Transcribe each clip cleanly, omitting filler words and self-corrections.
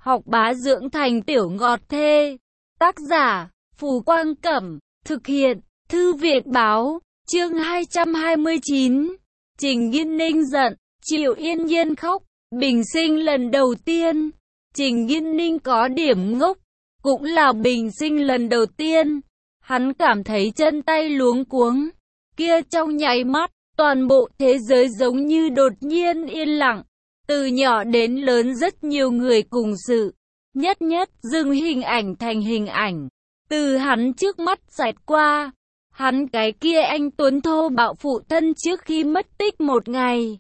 học bá dưỡng thành tiểu ngọt thê. Tác giả, Phù Quang Cẩm, thực hiện, Thư viện Báo, chương 229. Trình Nghiên Ninh giận, Triệu Yên Nhiên khóc, bình sinh lần đầu tiên. Trình Nghiên Ninh có điểm ngốc, cũng là bình sinh lần đầu tiên. Hắn cảm thấy chân tay luống cuống. Kia trong nháy mắt, toàn bộ thế giới giống như đột nhiên yên lặng. Từ nhỏ đến lớn rất nhiều người cùng sự. Nhất dừng hình ảnh thành hình ảnh. Từ hắn trước mắt xẹt qua. Hắn cái kia anh tuấn thô bạo phụ thân trước khi mất tích một ngày.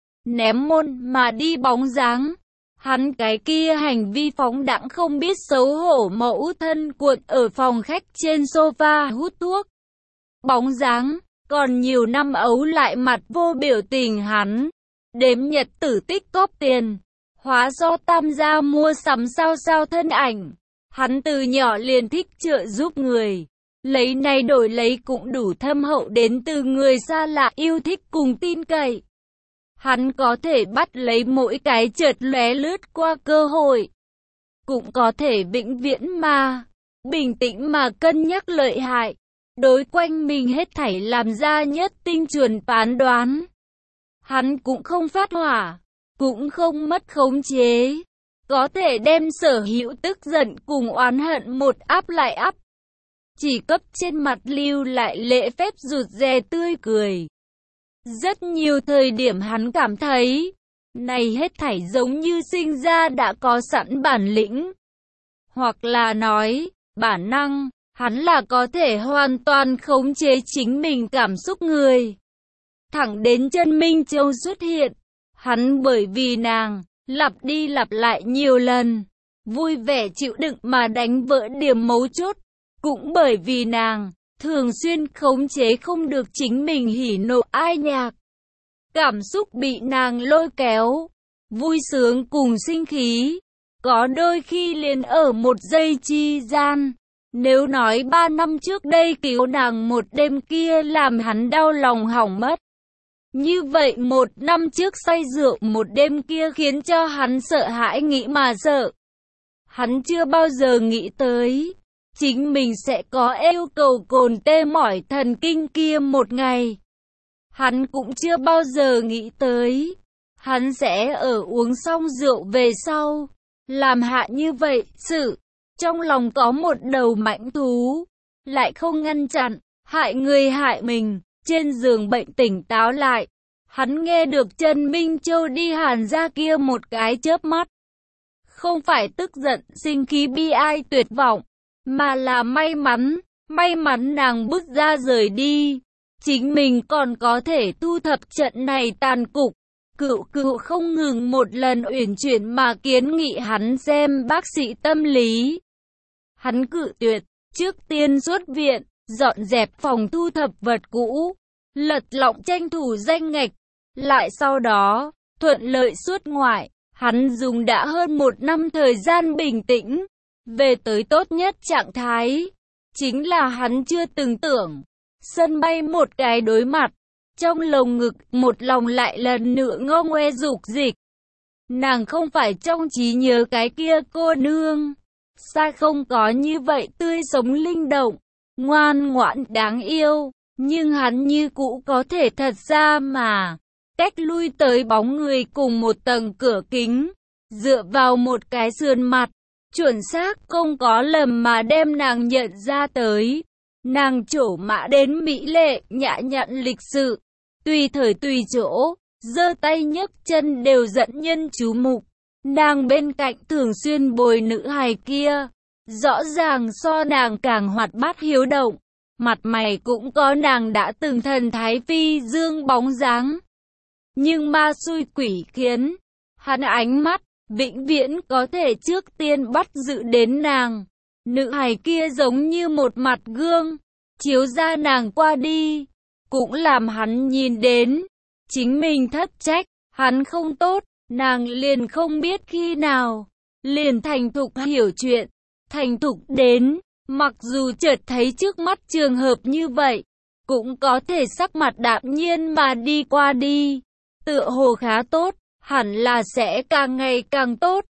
Ném môn mà đi bóng dáng. Hắn cái kia hành vi phóng đãng không biết xấu hổ mẫu thân cuộn ở phòng khách trên sofa hút thuốc. Bóng dáng, còn nhiều năm ấu lại mặt vô biểu tình hắn. Đếm nhật tử tích cóp tiền. Hóa do tam gia mua sắm sao thân ảnh. Hắn từ nhỏ liền thích trợ giúp người. Lấy này đổi lấy cũng đủ thâm hậu đến từ người xa lạ yêu thích cùng tin cậy. Hắn có thể bắt lấy mỗi cái chợt lóe lướt qua cơ hội. Cũng có thể vĩnh viễn mà, bình tĩnh mà cân nhắc lợi hại. Đối quanh mình hết thảy làm ra nhất tinh chuẩn phán đoán. Hắn cũng không phát hỏa, cũng không mất khống chế. Có thể đem sở hữu tức giận cùng oán hận một áp lại áp. Chỉ cấp trên mặt lưu lại lễ phép rụt rè tươi cười. Rất nhiều thời điểm hắn cảm thấy, này hết thảy giống như sinh ra đã có sẵn bản lĩnh. Hoặc là nói, bản năng, hắn là có thể hoàn toàn khống chế chính mình cảm xúc người. Thẳng đến chân Minh Châu xuất hiện, hắn bởi vì nàng, lặp đi lặp lại nhiều lần, vui vẻ chịu đựng mà đánh vỡ điểm mấu chốt. Cũng bởi vì nàng, thường xuyên khống chế không được chính mình hỉ nộ ai nhạc. Cảm xúc bị nàng lôi kéo, vui sướng cùng sinh khí, có đôi khi liền ở một giây chi gian. Nếu nói 3 năm trước đây cứu nàng một đêm kia làm hắn đau lòng hỏng mất. Như vậy 1 năm trước say rượu một đêm kia khiến cho hắn sợ hãi nghĩ mà sợ. Hắn chưa bao giờ nghĩ tới chính mình sẽ có yêu cầu cồn tê mỏi thần kinh kia một ngày. Hắn cũng chưa bao giờ nghĩ tới hắn sẽ ở uống xong rượu về sau làm hạ như vậy sự. Trong lòng có một đầu mãnh thú, lại không ngăn chặn, hại người hại mình. Trên giường bệnh tỉnh táo lại, hắn nghe được Trần Minh Châu đi Hàn ra kia một cái chớp mắt. Không phải tức giận, sinh khí bi ai tuyệt vọng, mà là may mắn nàng bước ra rời đi. Chính mình còn có thể thu thập trận này tàn cục. Cựu không ngừng một lần uyển chuyển mà kiến nghị hắn xem bác sĩ tâm lý. Hắn cự tuyệt, trước tiên xuất viện, dọn dẹp phòng thu thập vật cũ, lật lọng tranh thủ danh ngạch. Lại sau đó, thuận lợi xuất ngoại, hắn dùng đã hơn 1 năm thời gian bình tĩnh, về tới tốt nhất trạng thái. Chính là hắn chưa từng tưởng. Sân bay một cái đối mặt, trong lồng ngực một lòng lại lần nữa ngô ngoe dục dịch. Nàng không phải trong trí nhớ cái kia cô nương. Sao không có như vậy tươi sống linh động, ngoan ngoãn đáng yêu. Nhưng hắn như cũ có thể thật ra mà cách lui tới bóng người cùng một tầng cửa kính, dựa vào một cái sườn mặt, chuẩn xác không có lầm mà đem nàng nhận ra tới. Nàng trổ mã đến mỹ lệ, nhã nhặn lịch sự, tùy thời tùy chỗ, giơ tay nhấc chân đều dẫn nhân chú mục. Nàng bên cạnh thường xuyên bồi nữ hài kia, rõ ràng so nàng càng hoạt bát hiếu động, mặt mày cũng có nàng đã từng thần thái phi dương bóng dáng. Nhưng ma xui quỷ khiến, hắn ánh mắt vĩnh viễn có thể trước tiên bắt giữ đến nàng. Nữ hài kia giống như một mặt gương, chiếu ra nàng qua đi, cũng làm hắn nhìn đến chính mình thất trách, hắn không tốt. Nàng liền không biết khi nào liền thành thục hiểu chuyện, thành thục đến mặc dù chợt thấy trước mắt trường hợp như vậy, cũng có thể sắc mặt đạm nhiên mà đi qua đi. Tựa hồ khá tốt, hẳn là sẽ càng ngày càng tốt.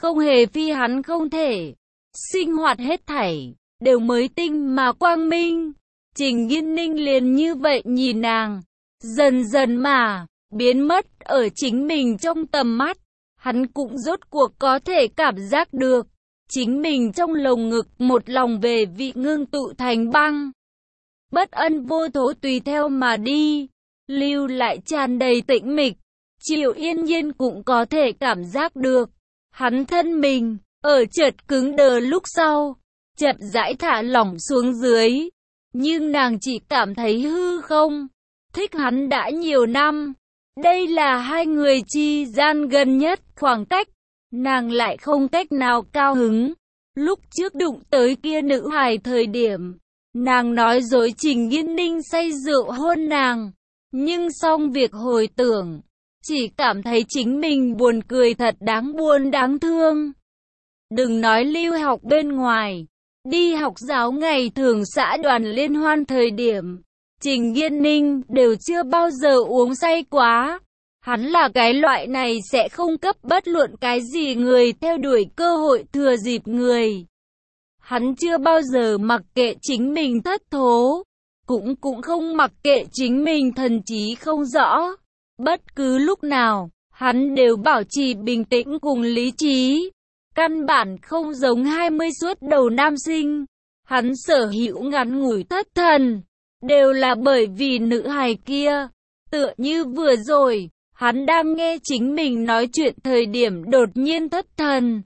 không hề phi hắn không thể. Sinh hoạt hết thảy, đều mới tinh mà quang minh. Trình Nghiên Ninh liền như vậy nhìn nàng, dần dần mà, biến mất ở chính mình trong tầm mắt. Hắn cũng rốt cuộc có thể cảm giác được, chính mình trong lồng ngực một lòng về vị ngưng tụ thành băng. Bất ân vô thố tùy theo mà đi, lưu lại tràn đầy tĩnh mịch. Triệu Yên Nhiên cũng có thể cảm giác được, hắn thân mình, ở chợt cứng đờ lúc sau, chậm rãi thả lỏng xuống dưới. Nhưng nàng chỉ cảm thấy hư không, thích hắn đã nhiều năm. Đây là hai người chi gian gần nhất khoảng cách, nàng lại không cách nào cao hứng. Lúc trước đụng tới kia nữ hài thời điểm, nàng nói dối Trình Nghiên Ninh say rượu hôn nàng, nhưng xong việc hồi tưởng, chỉ cảm thấy chính mình buồn cười thật đáng buồn đáng thương. Đừng nói lưu học bên ngoài, đi học giáo ngày thường xã đoàn liên hoan thời điểm, Trình Nghiên Ninh đều chưa bao giờ uống say quá. Hắn là cái loại này sẽ không cấp bất luận cái gì người theo đuổi cơ hội thừa dịp người. Hắn chưa bao giờ mặc kệ chính mình thất thố, cũng không mặc kệ chính mình thần trí không rõ. Bất cứ lúc nào, hắn đều bảo trì bình tĩnh cùng lý trí. Căn bản không giống 20 suốt đầu nam sinh. Hắn sở hữu ngắn ngủi thất thần, đều là bởi vì nữ hài kia. Tựa như vừa rồi, hắn đang nghe chính mình nói chuyện thời điểm đột nhiên thất thần.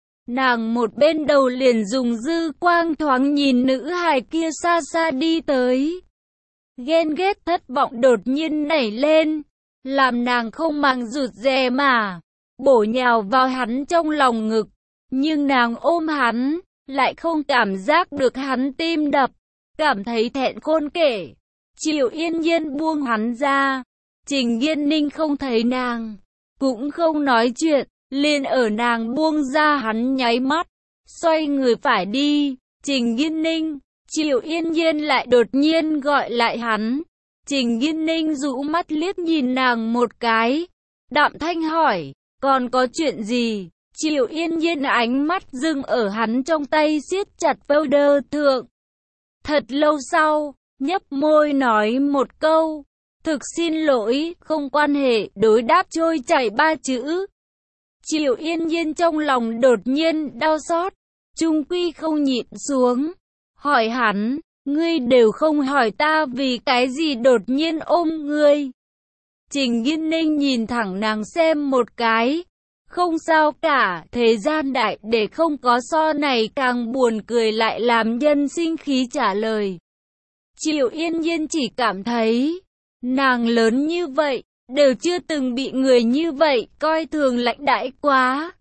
Nàng một bên đầu liền dùng dư quang thoáng nhìn nữ hài kia xa xa đi tới. Ghen ghét thất vọng đột nhiên nảy lên, làm nàng không màng rụt rè mà bổ nhào vào hắn trong lòng ngực. Nhưng nàng ôm hắn, lại không cảm giác được hắn tim đập, cảm thấy thẹn khôn kể. Triệu Yên Nhiên buông hắn ra, Trình Nghiên Ninh không thấy nàng, cũng không nói chuyện, liền ở nàng buông ra hắn nháy mắt, xoay người phải đi. Trình Nghiên Ninh, Triệu Yên Nhiên lại đột nhiên gọi lại hắn. Trình Nghiên Ninh rũ mắt liếc nhìn nàng một cái, đạm thanh hỏi, còn có chuyện gì? Triệu Yên Nhiên ánh mắt dừng ở hắn trong tay siết chặt folder thượng. Thật lâu sau, nhấp môi nói một câu, thực xin lỗi, không quan hệ, đối đáp trôi chảy 3 chữ. Triệu Yên Nhiên trong lòng đột nhiên đau xót, chung quy không nhịn xuống, hỏi hắn, ngươi đều không hỏi ta vì cái gì đột nhiên ôm ngươi. Trình Nghiên Ninh nhìn thẳng nàng xem một cái, không sao cả, thế gian đại để không có so này càng buồn cười lại làm nhân sinh khí trả lời. Triệu Yên Nhiên chỉ cảm thấy, nàng lớn như vậy, đều chưa từng bị người như vậy coi thường lãnh đãi quá.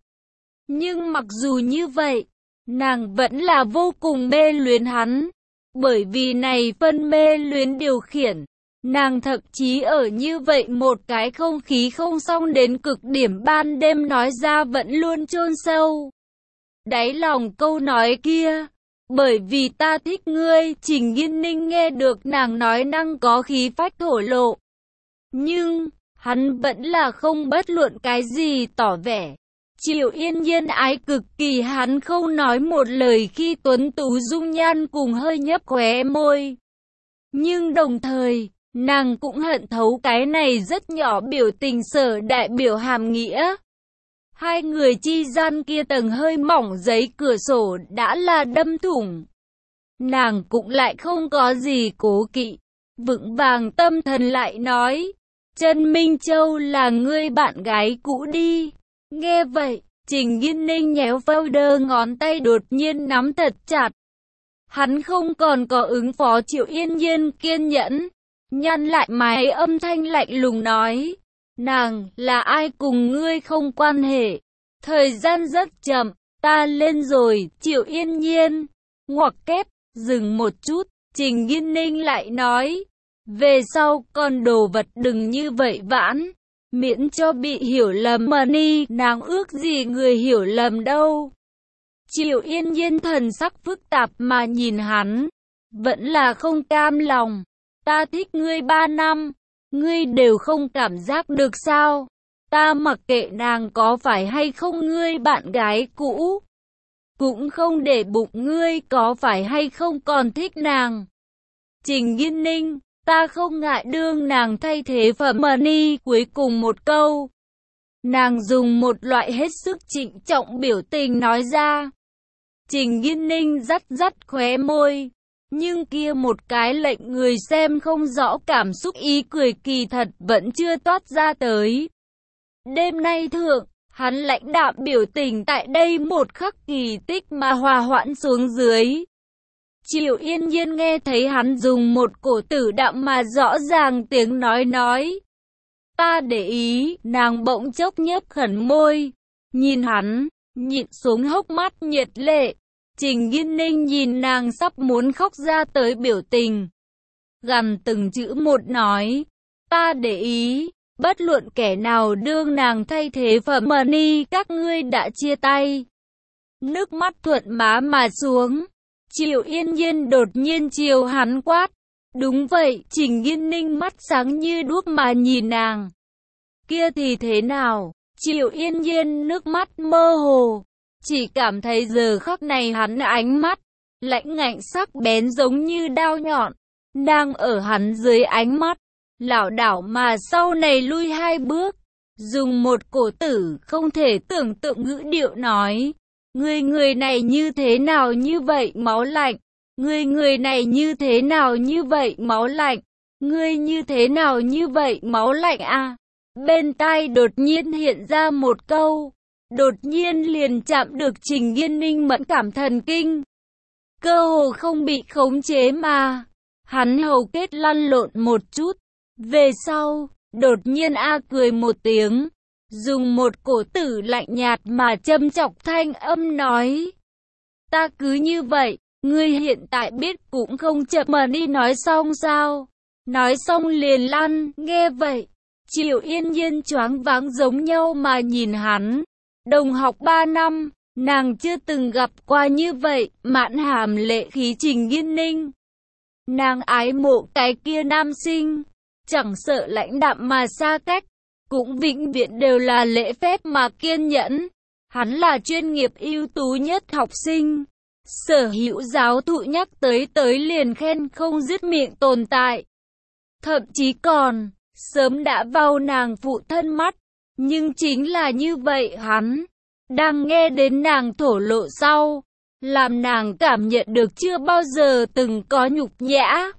Nhưng mặc dù như vậy, nàng vẫn là vô cùng mê luyến hắn. Bởi vì này phân mê luyến điều khiển, nàng thậm chí ở như vậy một cái không khí không xong đến cực điểm ban đêm nói ra vẫn luôn chôn sâu đáy lòng câu nói kia. Bởi vì ta thích ngươi, Trình Nghiên Ninh nghe được nàng nói năng có khí phách thổ lộ. Nhưng, hắn vẫn là không bất luận cái gì tỏ vẻ. Triệu Yên Nhiên ái cực kỳ hắn không nói một lời khi tuấn tú dung nhan cùng hơi nhấp khóe môi. Nhưng đồng thời, nàng cũng hận thấu cái này rất nhỏ biểu tình sở đại biểu hàm nghĩa. Hai người chi gian kia tầng hơi mỏng giấy cửa sổ đã là đâm thủng. Nàng cũng lại không có gì cố kỵ, vững vàng tâm thần lại nói, Trần Minh Châu là ngươi bạn gái cũ đi. Nghe vậy, Trình Nghiên Ninh nhéo folder ngón tay đột nhiên nắm thật chặt. Hắn không còn có ứng phó Triệu Yên Nhiên kiên nhẫn, nhăn lại mày âm thanh lạnh lùng nói, nàng là ai cùng ngươi không quan hệ. Thời gian rất chậm, ta lên rồi. Triệu Yên Nhiên ngoặc kép, dừng một chút, Trình Nghiên Ninh lại nói, về sau con đồ vật đừng như vậy vãn, miễn cho bị hiểu lầm mà ni, nàng ước gì người hiểu lầm đâu. Triệu Yên Nhiên thần sắc phức tạp mà nhìn hắn, vẫn là không cam lòng. Ta thích ngươi 3 năm, ngươi đều không cảm giác được sao? Ta mặc kệ nàng có phải hay không ngươi bạn gái cũ. Cũng không để bụng ngươi có phải hay không còn thích nàng. Trình Nghiên Ninh, ta không ngại đương nàng thay thế Phẩm Ni. Cuối cùng một câu, nàng dùng một loại hết sức trịnh trọng biểu tình nói ra. Trình Nghiên Ninh rắt rắt khóe môi, nhưng kia một cái lệnh người xem không rõ cảm xúc ý cười kỳ thật vẫn chưa toát ra tới. Đêm nay thượng, hắn lãnh đạm biểu tình tại đây một khắc kỳ tích mà hòa hoãn xuống dưới. Triệu Yên Nhiên nghe thấy hắn dùng một cổ tử đạm mà rõ ràng tiếng nói. Ta để ý, nàng bỗng chốc nhếch khẩn môi, nhìn hắn, nhịn xuống hốc mắt nhiệt lệ. Trình Nghiên Ninh nhìn nàng sắp muốn khóc ra tới biểu tình, gằn từng chữ một nói, ta để ý, bất luận kẻ nào đương nàng thay thế Phẩm Ni các ngươi đã chia tay. Nước mắt thuận má mà xuống, Triệu Yên Nhiên đột nhiên chiều hắn quát. Đúng vậy, Trình Nghiên Ninh mắt sáng như đuốc mà nhìn nàng. Kia thì thế nào? Triệu Yên Nhiên nước mắt mơ hồ, chỉ cảm thấy giờ khắc này hắn ánh mắt lãnh ngạnh sắc bén giống như đao nhọn, đang ở hắn dưới ánh mắt, lảo đảo mà sau này lui 2 bước, dùng một cổ tử không thể tưởng tượng ngữ điệu nói, người này như thế nào như vậy máu lạnh, người này như thế nào như vậy máu lạnh, ngươi như thế nào như vậy máu lạnh a. Bên tai đột nhiên hiện ra một câu, đột nhiên liền chạm được Trình Nghiên Ninh mẫn cảm thần kinh. Cơ hồ không bị khống chế mà, hắn hầu kết lăn lộn một chút, về sau, đột nhiên cười một tiếng, dùng một cổ tử lạnh nhạt mà châm chọc thanh âm nói. Ta cứ như vậy, ngươi hiện tại biết cũng không chậm mà đi nói xong sao? Nói xong liền lăn, nghe vậy. Triệu Yên Nhiên choáng váng giống nhau mà nhìn hắn. Đồng học 3 năm, nàng chưa từng gặp qua như vậy, mãn hàm lệ khí Trình Nghiên Ninh. Nàng ái mộ cái kia nam sinh, chẳng sợ lãnh đạm mà xa cách, cũng vĩnh viễn đều là lễ phép mà kiên nhẫn. Hắn là chuyên nghiệp ưu tú nhất học sinh, sở hữu giáo thụ nhắc tới liền khen không dứt miệng tồn tại. Thậm chí còn sớm đã vào nàng phụ thân mắt, nhưng chính là như vậy hắn, đang nghe đến nàng thổ lộ sau, làm nàng cảm nhận được chưa bao giờ từng có nhục nhã.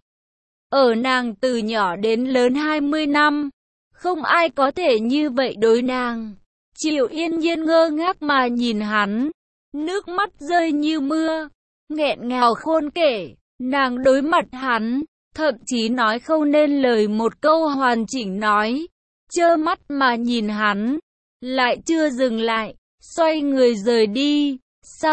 Ở nàng từ nhỏ đến lớn 20 năm, không ai có thể như vậy đối nàng. Triệu Yên Nhiên ngơ ngác mà nhìn hắn, nước mắt rơi như mưa, nghẹn ngào khôn kể, nàng đối mặt hắn. Thậm chí nói không nên lời một câu hoàn chỉnh nói, trơ mắt mà nhìn hắn, lại chưa dừng lại, xoay người rời đi, xa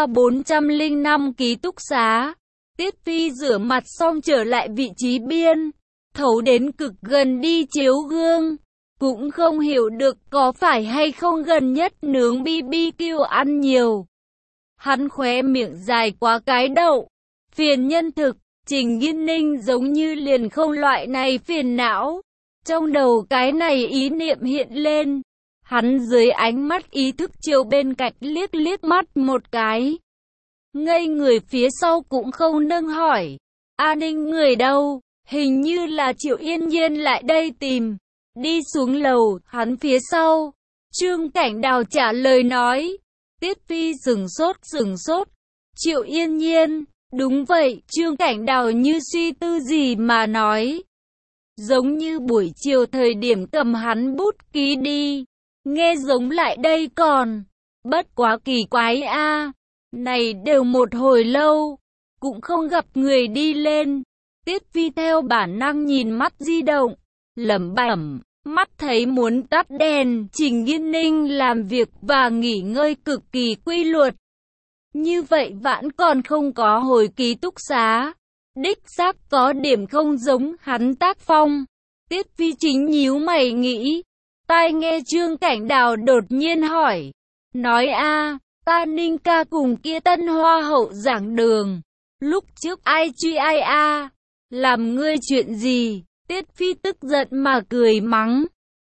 405 ký túc xá. Tiết Phi rửa mặt xong trở lại vị trí biên, thấu đến cực gần đi chiếu gương, cũng không hiểu được có phải hay không gần nhất nướng BBQ ăn nhiều. Hắn khóe miệng dài quá cái đậu, phiền nhân thực. Trình Nghiên Ninh giống như liền không loại này phiền não. Trong đầu cái này ý niệm hiện lên. Hắn dưới ánh mắt ý thức chiều bên cạnh liếc mắt một cái. Ngây người phía sau cũng không nâng hỏi. A Ninh người đâu? Hình như là Triệu Yên Nhiên lại đây tìm. Đi xuống lầu, hắn phía sau. Trương Cảnh Đào trả lời nói. Tiết Phi sửng sốt. Triệu Yên Nhiên. Đúng vậy, Trương Cảnh Đào như suy tư gì mà nói. Giống như buổi chiều thời điểm cầm hắn bút ký đi. Nghe giống lại đây còn. Bất quá kỳ quái a. Này đều một hồi lâu, cũng không gặp người đi lên. Tiết Phi theo bản năng nhìn mắt di động, lẩm bẩm, mắt thấy muốn tắt đèn. Trình Nghiên Ninh làm việc và nghỉ ngơi cực kỳ quy luật. Như vậy vãn còn không có hồi ký túc xá. Đích xác có điểm không giống hắn tác phong. Tiết Phi chính nhíu mày nghĩ. Tai nghe Trương Cảnh Đào đột nhiên hỏi. Nói a, ta Ninh ca cùng kia Tân Hoa hậu giảng đường. Lúc trước ai truy ai a? Làm ngươi chuyện gì? Tiết Phi tức giận mà cười mắng.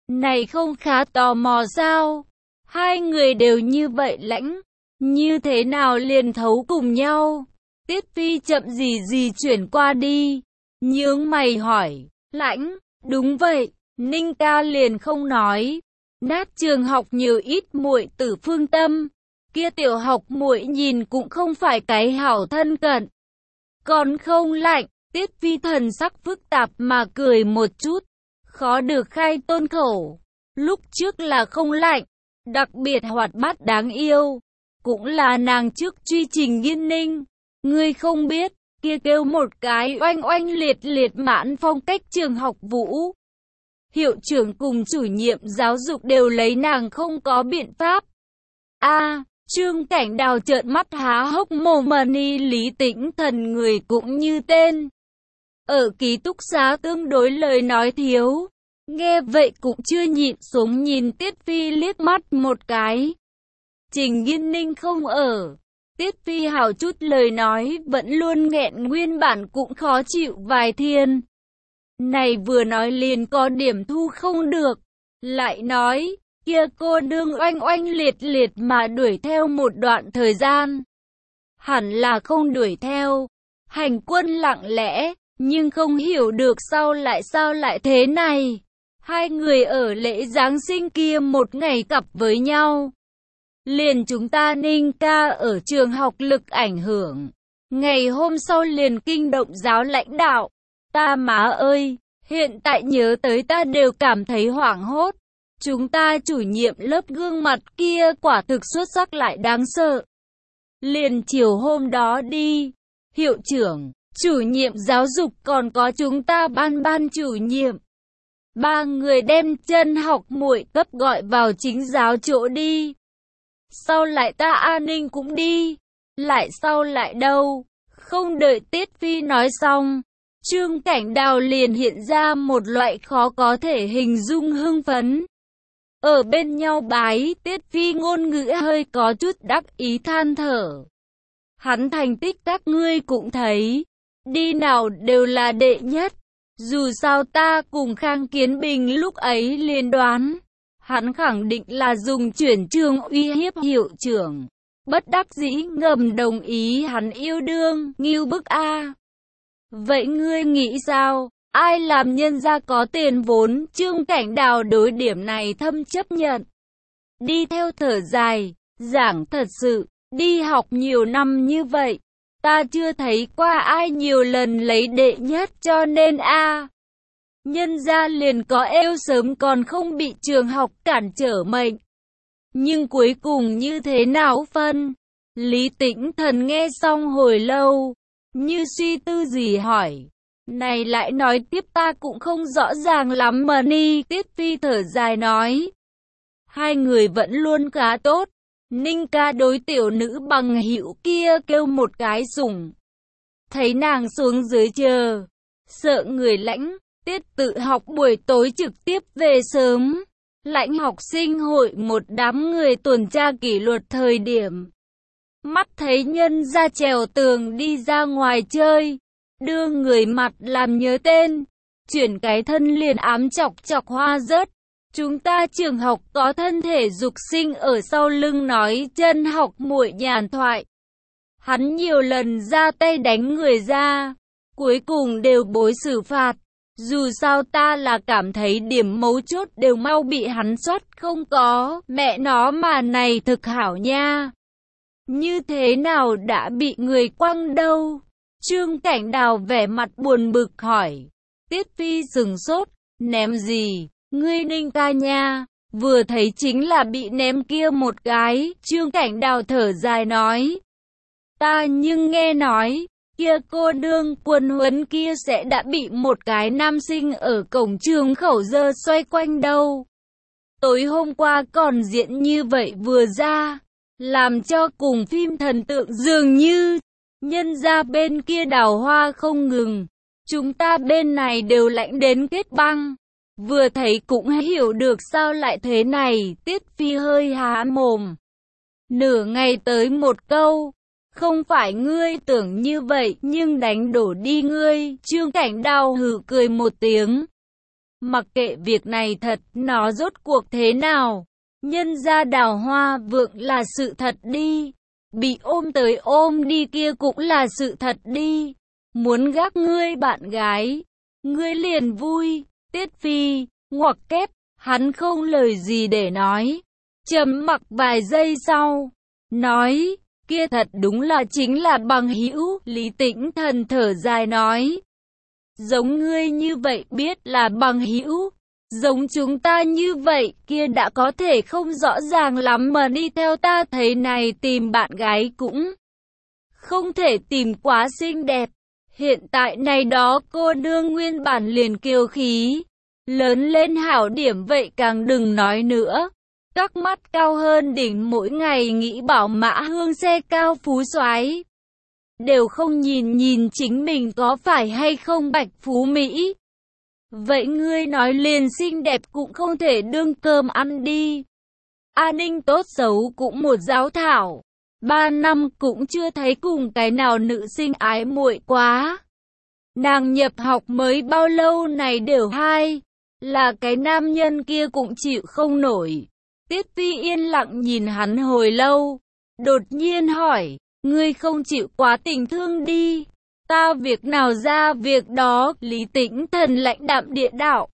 Này không khá tò mò sao? Hai người đều như vậy lãnh, như thế nào liền thấu cùng nhau? Tiết Phi chậm gì chuyển qua đi, nhướng mày hỏi, lãnh, đúng vậy, Ninh ca liền không nói. Nát trường học nhiều ít muội tử phương tâm, kia tiểu học muội nhìn cũng không phải cái hảo thân cận. Còn không lạnh, Tiết Phi thần sắc phức tạp mà cười một chút, khó được khai tôn khẩu. Lúc trước là không lạnh, đặc biệt hoạt bát đáng yêu, cũng là nàng trước truy Trình Nghiên Ninh. Ngươi không biết, kia kêu một cái oanh oanh liệt liệt mãn phong cách trường học Vũ. Hiệu trưởng cùng chủ nhiệm giáo dục đều lấy nàng không có biện pháp. Trương Cảnh Đào trợn mắt há hốc mồm, ni Lý Tĩnh Thần người cũng như tên. Ở ký túc xá tương đối lời nói thiếu. Nghe vậy cũng chưa nhịn xuống nhìn Tiết Phi liếc mắt một cái. Trình Nghiên Ninh không ở. Tiết Phi hào chút lời nói vẫn luôn nghẹn nguyên bản cũng khó chịu vài thiên. Này vừa nói liền có điểm thu không được. Lại nói, kia cô đương oanh oanh liệt liệt mà đuổi theo một đoạn thời gian. Hẳn là không đuổi theo. Hành quân lặng lẽ, nhưng không hiểu được sao lại thế này. Hai người ở lễ Giáng sinh kia một ngày cặp với nhau. Liền chúng ta Ninh ca ở trường học lực ảnh hưởng. Ngày hôm sau liền kinh động giáo lãnh đạo. Ta má ơi, hiện tại nhớ tới ta đều cảm thấy hoảng hốt. Chúng ta chủ nhiệm lớp gương mặt kia quả thực xuất sắc lại đáng sợ. Liền chiều hôm đó đi, hiệu trưởng, chủ nhiệm giáo dục còn có chúng ta ban chủ nhiệm. Ba người đem chân học muội cấp gọi vào chính giáo chỗ đi. Sau lại ta an ninh cũng đi. Lại sau lại đâu? Không đợi Tiết Phi nói xong, Trương Cảnh Đào liền hiện ra một loại khó có thể hình dung hưng phấn. Ở bên nhau bái, Tiết Phi ngôn ngữ hơi có chút đắc ý than thở. Hắn thành tích các ngươi cũng thấy, đi nào đều là đệ nhất. Dù sao ta cùng Khang Kiến Bình lúc ấy liên đoán, hắn khẳng định là dùng chuyển trường uy hiếp hiệu trưởng. Bất đắc dĩ ngầm đồng ý hắn yêu đương, ngưu bức a. Vậy ngươi nghĩ sao? Ai làm nhân gia có tiền vốn? Trương Cảnh Đào đối điểm này thâm chấp nhận. Đi theo thở dài, giảng thật sự, đi học nhiều năm như vậy, ta chưa thấy qua ai nhiều lần lấy đệ nhất, cho nên nhân gia liền có eo sớm còn không bị trường học cản trở mệnh. Nhưng cuối cùng như thế nào phân? Lý Tĩnh Thần nghe xong hồi lâu, như suy tư gì hỏi. Này lại nói tiếp ta cũng không rõ ràng lắm mà ni. Tiết Phi thở dài nói. Hai người vẫn luôn khá tốt. Ninh ca đối tiểu nữ bằng hữu kia kêu một cái sủng. Thấy nàng xuống dưới chờ, sợ người lãnh, tiết tự học buổi tối trực tiếp về sớm. Lãnh học sinh hội một đám người tuần tra kỷ luật thời điểm. Mắt thấy nhân ra trèo tường đi ra ngoài chơi, đưa người mặt làm nhớ tên, chuyển cái thân liền ám chọc hoa rớt. Chúng ta trường học có thân thể dục sinh ở sau lưng nói chân học muội nhàn thoại. Hắn nhiều lần ra tay đánh người ra, cuối cùng đều bối xử phạt. Dù sao ta là cảm thấy điểm mấu chốt đều mau bị hắn soát không có, mẹ nó mà này thực hảo nha. Như thế nào đã bị người quăng đâu? Trương Cảnh Đào vẻ mặt buồn bực hỏi. Tiết Phi sừng sốt, ném gì? Ngươi Ninh ca nha, vừa thấy chính là bị ném kia một cái. Trương Cảnh Đào thở dài nói. Ta nhưng nghe nói, kia cô đương quân huấn kia sẽ đã bị một cái nam sinh ở cổng trường khẩu dơ xoay quanh đâu. Tối hôm qua còn diễn như vậy vừa ra, làm cho cùng phim thần tượng dường như. Nhân ra bên kia đào hoa không ngừng, chúng ta bên này đều lạnh đến kết băng. Vừa thấy cũng hiểu được sao lại thế này. Tiết Phi hơi há mồm. Nửa ngày tới một câu. Không phải ngươi tưởng như vậy, nhưng đánh đổ đi ngươi. Trương Cảnh Đào hừ cười một tiếng. Mặc kệ việc này thật, nó rốt cuộc thế nào. Nhân ra Đào Hoa Vượng là sự thật đi. Bị ôm tới ôm đi kia cũng là sự thật đi. Muốn gác ngươi bạn gái, ngươi liền vui. Tiết Phi, ngoặc kép, hắn không lời gì để nói. Trầm mặc vài giây sau, nói, kia thật đúng là chính là bằng hữu. Lý Tĩnh Thần thở dài nói, giống ngươi như vậy biết là bằng hữu, giống chúng ta như vậy kia đã có thể không rõ ràng lắm mà đi theo ta. Thấy này tìm bạn gái cũng không thể tìm quá xinh đẹp. Hiện tại này đó cô nương nguyên bản liền kiêu khí, lớn lên hảo điểm vậy càng đừng nói nữa. Các mắt cao hơn đỉnh, mỗi ngày nghĩ bảo mã hương xe cao phú soái, đều không nhìn nhìn chính mình có phải hay không bạch phú Mỹ. Vậy ngươi nói liền xinh đẹp cũng không thể đương cơm ăn đi. An ninh tốt xấu cũng một giáo thảo. 3 năm cũng chưa thấy cùng cái nào nữ sinh ái muội quá. Nàng nhập học mới bao lâu này đều hay, là cái nam nhân kia cũng chịu không nổi. Tiết Phi yên lặng nhìn hắn hồi lâu, đột nhiên hỏi, ngươi không chịu quá tình thương đi. Ta việc nào ra việc đó. Lý Tĩnh Thần lãnh đạm địa đạo.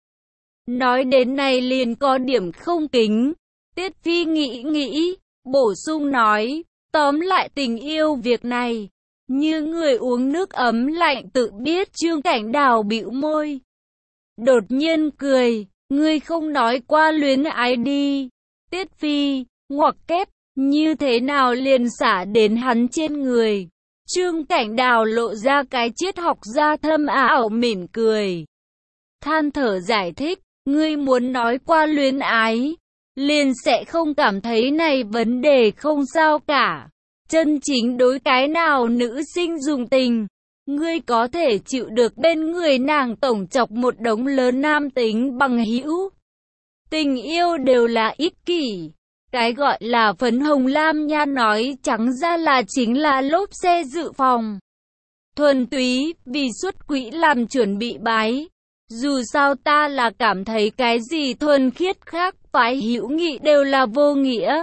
Nói đến này liền có điểm không kính. Tiết Phi nghĩ nghĩ, bổ sung nói, tóm lại tình yêu việc này, như người uống nước ấm lạnh tự biết. Trương Cảnh Đào bĩu môi, đột nhiên cười, ngươi không nói qua luyến ái đi. Tiết Phi, ngoặc kép, như thế nào liền xả đến hắn trên người. Trương Cảnh Đào lộ ra cái triết học gia thâm ảo mỉm cười, than thở giải thích, ngươi muốn nói qua luyến ái, liền sẽ không cảm thấy này vấn đề không sao cả. Chân chính đối cái nào nữ sinh dùng tình, ngươi có thể chịu được bên người nàng tổng chọc một đống lớn nam tính bằng hữu. Tình yêu đều là ích kỷ. Cái gọi là phấn hồng lam nhan nói trắng ra là chính là lốp xe dự phòng. Thuần túy vì xuất quỹ làm chuẩn bị bái. Dù sao ta là cảm thấy cái gì thuần khiết khác phái hữu nghị đều là vô nghĩa.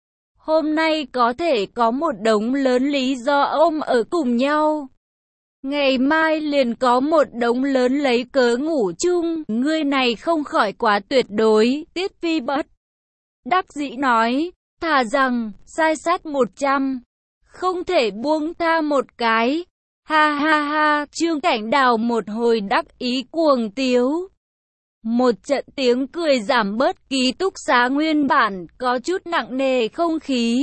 Hôm nay có thể có một đống lớn lý do ôm ở cùng nhau, ngày mai liền có một đống lớn lấy cớ ngủ chung. Ngươi này không khỏi quá tuyệt đối. Tiết Phi bất đắc dĩ nói, thà rằng sai sát 100, không thể buông tha một cái. Ha ha ha. Trương Cảnh Đào một hồi đắc ý cuồng tiếu. Một trận tiếng cười giảm bớt ký túc xá nguyên bản có chút nặng nề không khí.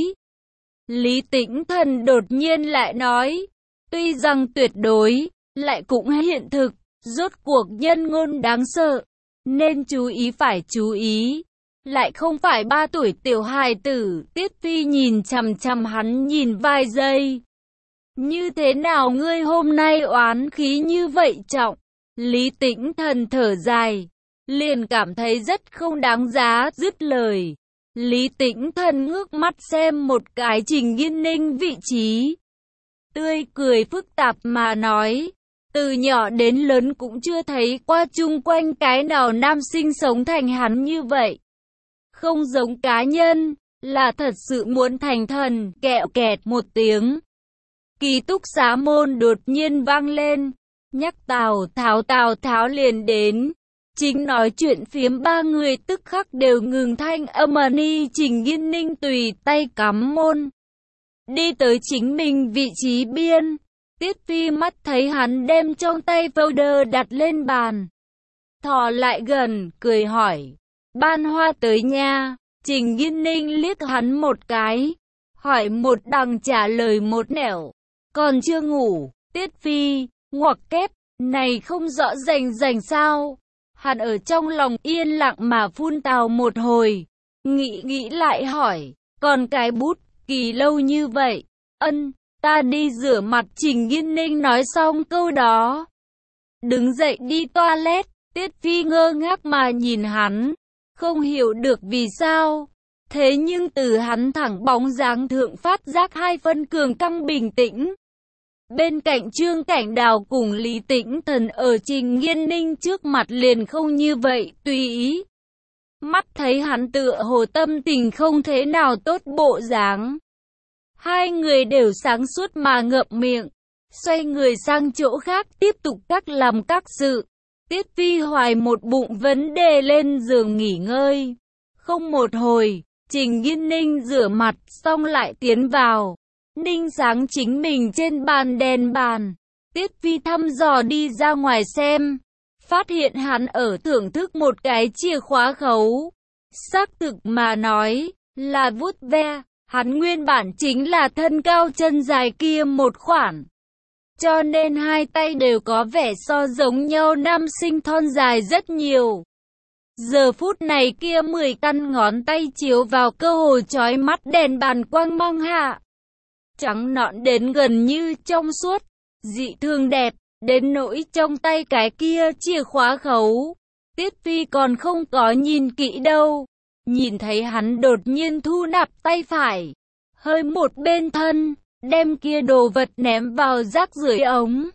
Lý Tĩnh Thần đột nhiên lại nói, tuy rằng tuyệt đối, lại cũng hiện thực, rốt cuộc nhân ngôn đáng sợ, nên chú ý phải chú ý, lại không phải 3 tuổi tiểu hài tử. Tiết Phi nhìn chằm chằm hắn nhìn vài giây. Như thế nào ngươi hôm nay oán khí như vậy trọng? Lý Tĩnh Thần thở dài, liền cảm thấy rất không đáng giá. Dứt lời, Lý Tĩnh Thần ngước mắt xem một cái Trình Nghiên Ninh vị trí, tươi cười phức tạp mà nói, từ nhỏ đến lớn cũng chưa thấy qua chung quanh cái nào nam sinh sống thành hắn như vậy. Không giống cá nhân, là thật sự muốn thành thần. Kẹo kẹt một tiếng, ký túc xá môn đột nhiên vang lên, nhắc Tào Tháo liền đến. Chính nói chuyện phiếm 3 người tức khắc đều ngừng thanh âm. Trình Nghiên Ninh tùy tay cắm môn, đi tới chính mình vị trí biên. Tiết Phi mắt thấy hắn đem trong tay folder đặt lên bàn, thò lại gần, cười hỏi, Ban Hoa tới nha. Trình Nghiên Ninh liếc hắn một cái, hỏi một đằng trả lời một nẻo, còn chưa ngủ. Tiết Phi, ngoặc kép, này không rõ rành sao? Hắn ở trong lòng yên lặng mà phun tào một hồi, nghĩ lại hỏi, còn cái bút, kỳ lâu như vậy. Ta đi rửa mặt. Trình Nghiên Ninh nói xong câu đó, đứng dậy đi toilet. Tiết Phi ngơ ngác mà nhìn hắn, không hiểu được vì sao. Thế nhưng từ hắn thẳng bóng dáng thượng phát giác 2 phân cường căng bình tĩnh. Bên cạnh Trương Cảnh Đào cùng Lý Tĩnh Thần ở Trình Nghiên Ninh trước mặt liền không như vậy, tùy ý. Mắt thấy hắn tựa hồ tâm tình không thế nào tốt bộ dáng. Hai người đều sáng suốt mà ngậm miệng, xoay người sang chỗ khác tiếp tục các làm các sự. Tiết Phi hoài một bụng vấn đề lên giường nghỉ ngơi. Không một hồi, Trình Nghiên Ninh rửa mặt xong lại tiến vào. Ninh sáng chính mình trên bàn đèn bàn. Tiết Phi thăm dò đi ra ngoài xem. Phát hiện hắn ở thưởng thức một cái chìa khóa khấu. Xác thực mà nói, là vuốt ve. Hắn nguyên bản chính là thân cao chân dài kia một khoản. Cho nên hai tay đều có vẻ so giống nhau nam sinh thon dài rất nhiều. Giờ phút này kia 10 căn ngón tay chiếu vào cơ hồ chói mắt đèn bàn quang mang hạ. Trắng nõn đến gần như trong suốt, dị thường đẹp, đến nỗi trong tay cái kia chìa khóa khấu. Tiết Phi còn không có nhìn kỹ đâu. Nhìn thấy hắn đột nhiên thu nạp tay phải, hơi một bên thân, đem kia đồ vật ném vào rác rưởi ống.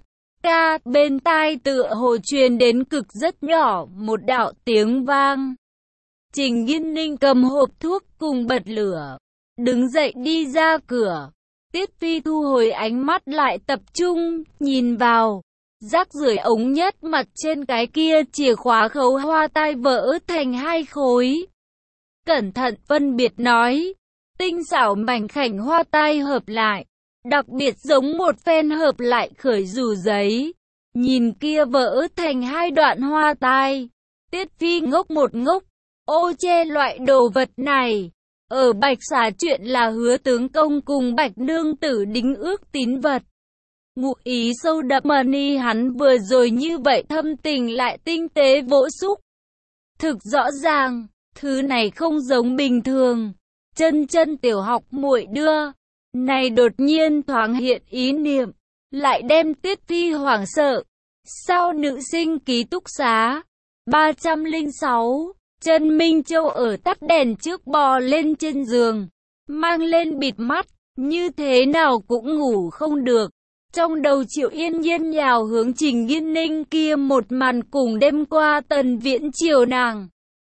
Bên tai tựa hồ truyền đến cực rất nhỏ một đạo tiếng vang. Trình Nghiên Ninh cầm hộp thuốc cùng bật lửa, đứng dậy đi ra cửa. Tiết Phi thu hồi ánh mắt lại tập trung, nhìn vào. Rác rưởi ống nhất mặt trên cái kia chìa khóa khấu hoa tai vỡ thành hai khối. Cẩn thận phân biệt nói, tinh xảo mảnh khảnh hoa tai hợp lại. Đặc biệt giống một phen hợp lại khởi dù giấy. Nhìn kia vỡ thành hai đoạn hoa tai. Tiết Phi ngốc một ngốc. Ô chê loại đồ vật này. Ở Bạch Xà chuyện là Hứa tướng công cùng Bạch nương tử đính ước tín vật. Ngụ ý sâu đậm mà ni hắn vừa rồi như vậy thâm tình lại tinh tế vỗ xúc. Thực rõ ràng, thứ này không giống bình thường. Chân tiểu học muội đưa. Này đột nhiên thoáng hiện ý niệm, lại đem Tiết Phi hoảng sợ. Sao nữ sinh ký túc xá 306, Trần Minh Châu ở tắt đèn trước bò lên trên giường, mang lên bịt mắt, như thế nào cũng ngủ không được. Trong đầu Triệu Yên Nhiên nhào hướng Trình Nghiên Ninh kia một màn cùng đêm qua Tần Viễn chiều nàng.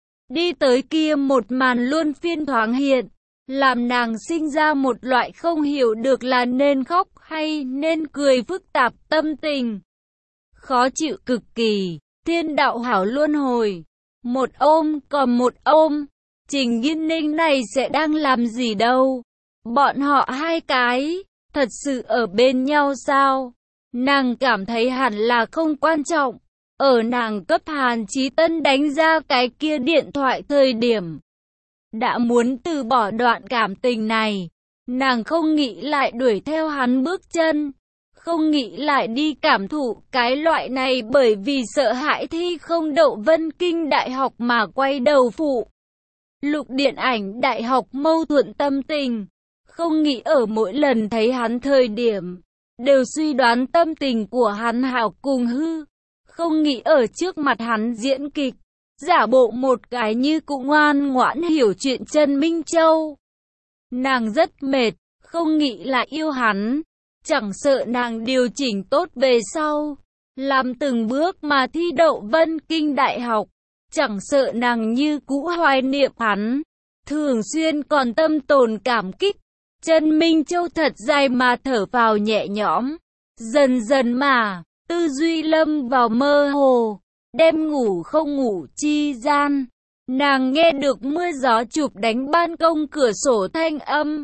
Đi tới kia một màn luôn phiên thoáng hiện. Làm nàng sinh ra một loại không hiểu được là nên khóc hay nên cười phức tạp tâm tình. Khó chịu cực kỳ, thiên đạo hảo luân hồi. Một ôm còn một ôm, Trình Nghiên Ninh này sẽ đang làm gì đâu? Bọn họ hai cái, thật sự ở bên nhau sao? Nàng cảm thấy hẳn là không quan trọng. Ở nàng cấp Hàn Chí Tân đánh ra cái kia điện thoại thời điểm. Đã muốn từ bỏ đoạn cảm tình này, nàng không nghĩ lại đuổi theo hắn bước chân, không nghĩ lại đi cảm thụ cái loại này bởi vì sợ hãi thi không đậu Vân Kinh Đại học mà quay đầu phụ. Lục điện ảnh đại học mâu thuẫn tâm tình, không nghĩ ở mỗi lần thấy hắn thời điểm, đều suy đoán tâm tình của hắn hảo cùng hư, không nghĩ ở trước mặt hắn diễn kịch. Giả bộ một cái như cũng ngoan ngoãn hiểu chuyện Trần Minh Châu. Nàng rất mệt, không nghĩ là yêu hắn. Chẳng sợ nàng điều chỉnh tốt về sau. Làm từng bước mà thi đậu Vân Kinh Đại học. Chẳng sợ nàng như cũ hoài niệm hắn. Thường xuyên còn tâm tồn cảm kích. Trần Minh Châu thật dài mà thở vào nhẹ nhõm. Dần dần mà, tư duy lâm vào mơ hồ. Đêm ngủ không ngủ chi gian, nàng nghe được mưa gió chụp đánh ban công cửa sổ thanh âm.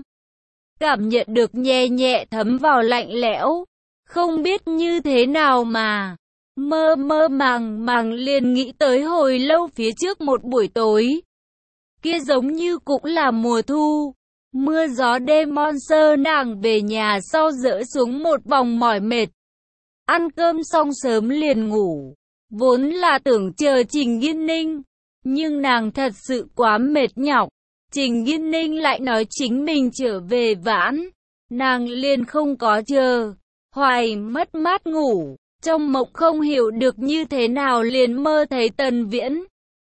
Cảm nhận được nhẹ nhẹ thấm vào lạnh lẽo, không biết như thế nào mà. Mơ mơ màng màng liền nghĩ tới hồi lâu phía trước một buổi tối. Kia giống như cũng là mùa thu, mưa gió đêm monster nàng về nhà sau dỡ xuống một vòng mỏi mệt. Ăn cơm xong sớm liền ngủ. Vốn là tưởng chờ Trình Nghiên Ninh, nhưng nàng thật sự quá mệt nhọc. Trình Nghiên Ninh lại nói chính mình trở về vãn, nàng liền không có chờ, hoài mất mát ngủ, trong mộng không hiểu được như thế nào liền mơ thấy Tần Viễn.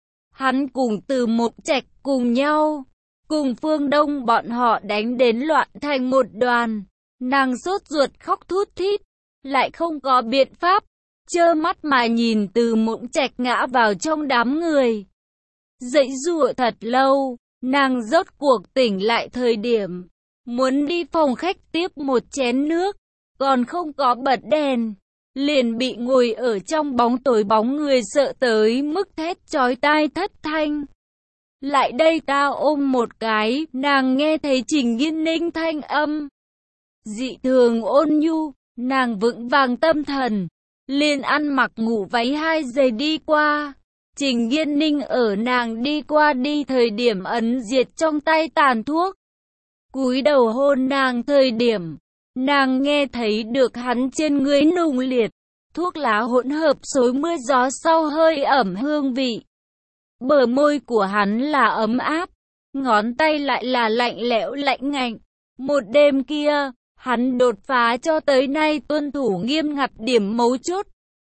Hắn cùng Từ Mộc Trạch cùng nhau, cùng Phương Đông bọn họ đánh đến loạn thành một đoàn, nàng sốt ruột khóc thút thít. lại không có biện pháp, trơ mắt mà nhìn Từ Mộng Trạch ngã vào trong đám người. Giãy giụa thật lâu, nàng rốt cuộc tỉnh lại thời điểm muốn đi phòng khách tiếp một chén nước, còn không có bật đèn, liền bị ngồi ở trong bóng tối bóng người sợ tới mức thét chói tai thất thanh. Lại đây ta ôm một cái, nàng nghe thấy Trình Nghiên Ninh thanh âm dị thường ôn nhu, nàng vững vàng tâm thần, liền ăn mặc ngủ váy 2 giây đi qua. Trình Nghiên Ninh ở nàng đi qua đi thời điểm ấn diệt trong tay tàn thuốc, cúi đầu hôn nàng thời điểm, nàng nghe thấy được hắn trên người nùng liệt, thuốc lá hỗn hợp xối mưa gió sau hơi ẩm hương vị. Bờ môi của hắn là ấm áp, ngón tay lại là lạnh lẽo lạnh ngạnh. Một đêm kia, hắn đột phá cho tới nay tuân thủ nghiêm ngặt điểm mấu chốt.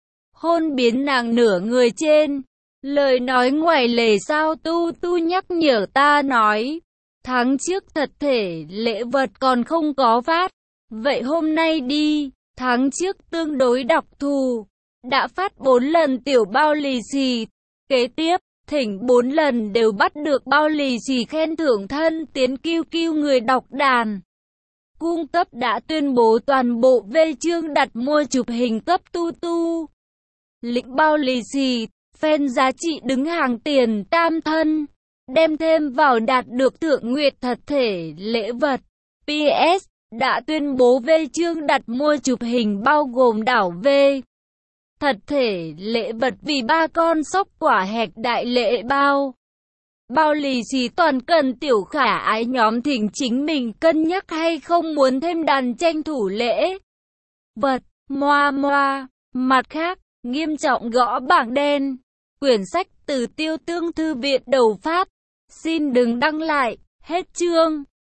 Hôn biến nàng nửa người trên. Lời nói ngoài lề sao tu tu nhắc nhở ta nói. Tháng trước thật thể lễ vật còn không có phát. Vậy hôm nay đi, tháng trước tương đối đặc thù. Đã phát 4 lần tiểu bao lì xì. Kế tiếp, thỉnh 4 lần đều bắt được bao lì xì khen thưởng thân tiến kiêu kiêu người đọc đàn. Cung cấp đã tuyên bố toàn bộ về chương đặt mua chụp hình cấp tu tu. Lĩnh bao lì xì, fan giá trị đứng hàng tiền tam thân. Đem thêm vào đạt được thượng nguyệt thật thể lễ vật. PS, đã tuyên bố về chương đặt mua chụp hình bao gồm đảo V. Thật thể lễ vật vì 3 con sóc quả hạch đại lễ bao. Bao lì xì toàn cần tiểu khả ái nhóm thỉnh chính mình cân nhắc hay không muốn thêm đàn tranh thủ lễ vật, moa moa. Mặt khác, nghiêm trọng gõ bảng đen. Quyển sách từ Tiêu Tương Thư viện đầu Pháp. Xin đừng đăng lại, hết chương.